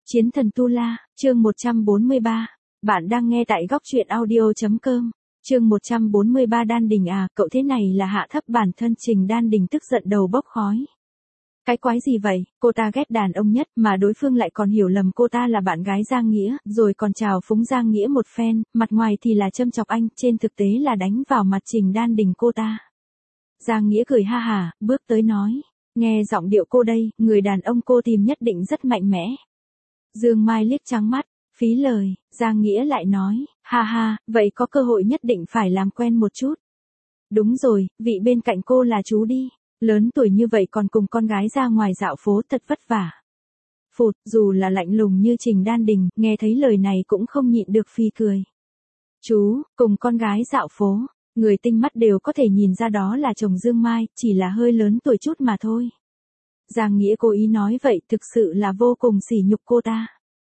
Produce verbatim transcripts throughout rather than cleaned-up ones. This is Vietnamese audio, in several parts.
Chiến thần Tu La, chương một trăm bốn mươi ba. Bạn đang nghe tại góc truyện audio.com. Chương một trăm bốn mươi ba Đan Đình à, cậu thế này là hạ thấp bản thân. Trình Đan Đình tức giận đầu bốc khói. Cái quái gì vậy, cô ta ghét đàn ông nhất mà đối phương lại còn hiểu lầm cô ta là bạn gái Giang Nghĩa, rồi còn chào phúng Giang Nghĩa một phen, mặt ngoài thì là châm chọc anh, trên thực tế là đánh vào mặt Trình Đan Đình cô ta. Giang Nghĩa cười ha hả, bước tới nói, nghe giọng điệu cô đây, người đàn ông cô tìm nhất định rất mạnh mẽ. Dương Mai liếc trắng mắt, phí lời, Giang Nghĩa lại nói, ha ha, vậy có cơ hội nhất định phải làm quen một chút. Đúng rồi, vị bên cạnh cô là chú đi, lớn tuổi như vậy còn cùng con gái ra ngoài dạo phố thật vất vả. Phụt, dù là lạnh lùng như Trình Đan Đình, nghe thấy lời này cũng không nhịn được phì cười. Chú, cùng con gái dạo phố, người tinh mắt đều có thể nhìn ra đó là chồng Dương Mai, chỉ là hơi lớn tuổi chút mà thôi. Giang Nghĩa cố ý nói vậy thực sự là vô cùng sỉ nhục cô ta.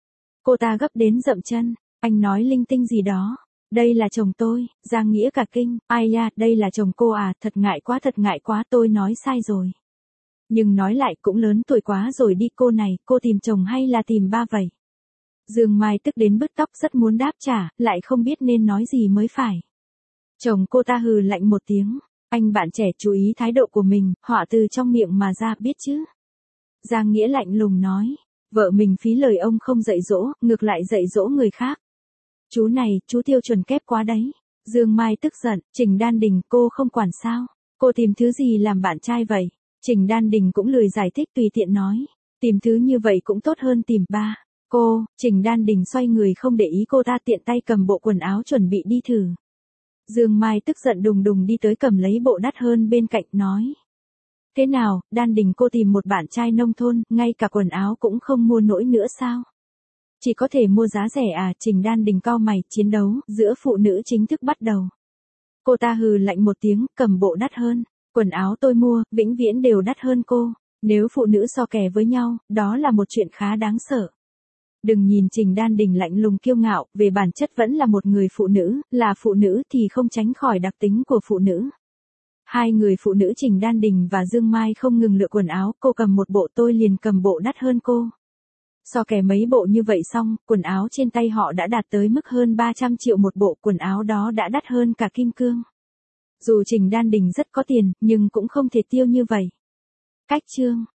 Cô ta gấp đến dậm chân, anh nói linh tinh gì đó. Đây là chồng tôi, Giang Nghĩa cả kinh, ai ya, đây là chồng cô à, thật ngại quá thật ngại quá, tôi nói sai rồi. Nhưng nói lại cũng lớn tuổi quá rồi đi cô này, cô tìm chồng hay là tìm ba vậy? Dương Mai tức đến bứt tóc rất muốn đáp trả, lại không biết nên nói gì mới phải. Chồng cô ta hừ lạnh một tiếng, anh bạn trẻ chú ý thái độ của mình, họa từ trong miệng mà ra biết chứ. Giang Nghĩa lạnh lùng nói, vợ mình phí lời ông không dạy dỗ, ngược lại dạy dỗ người khác. Chú này, chú tiêu chuẩn kép quá đấy. Dương Mai tức giận, Trình Đan Đình cô không quản sao, cô tìm thứ gì làm bạn trai vậy? Trình Đan Đình cũng lười giải thích tùy tiện nói, tìm thứ như vậy cũng tốt hơn tìm ba. Cô, Trình Đan Đình xoay người không để ý cô ta tiện tay cầm bộ quần áo chuẩn bị đi thử. Dương Mai tức giận đùng đùng đi tới cầm lấy bộ đắt hơn bên cạnh nói. Thế nào, Đan Đình cô tìm một bạn trai nông thôn, ngay cả quần áo cũng không mua nổi nữa sao? Chỉ có thể mua giá rẻ à? Trình Đan Đình cau mày, chiến đấu giữa phụ nữ chính thức bắt đầu. Cô ta hừ lạnh một tiếng, cầm bộ đắt hơn, quần áo tôi mua, vĩnh viễn đều đắt hơn cô, nếu phụ nữ so kè với nhau, đó là một chuyện khá đáng sợ. Đừng nhìn Trình Đan Đình lạnh lùng kiêu ngạo, về bản chất vẫn là một người phụ nữ, là phụ nữ thì không tránh khỏi đặc tính của phụ nữ. Hai người phụ nữ Trình Đan Đình và Dương Mai không ngừng lựa quần áo, cô cầm một bộ tôi liền cầm bộ đắt hơn cô. So kè mấy bộ như vậy xong, quần áo trên tay họ đã đạt tới mức hơn ba trăm triệu một bộ, quần áo đó đã đắt hơn cả kim cương. Dù Trình Đan Đình rất có tiền, nhưng cũng không thể tiêu như vậy. Cách chương,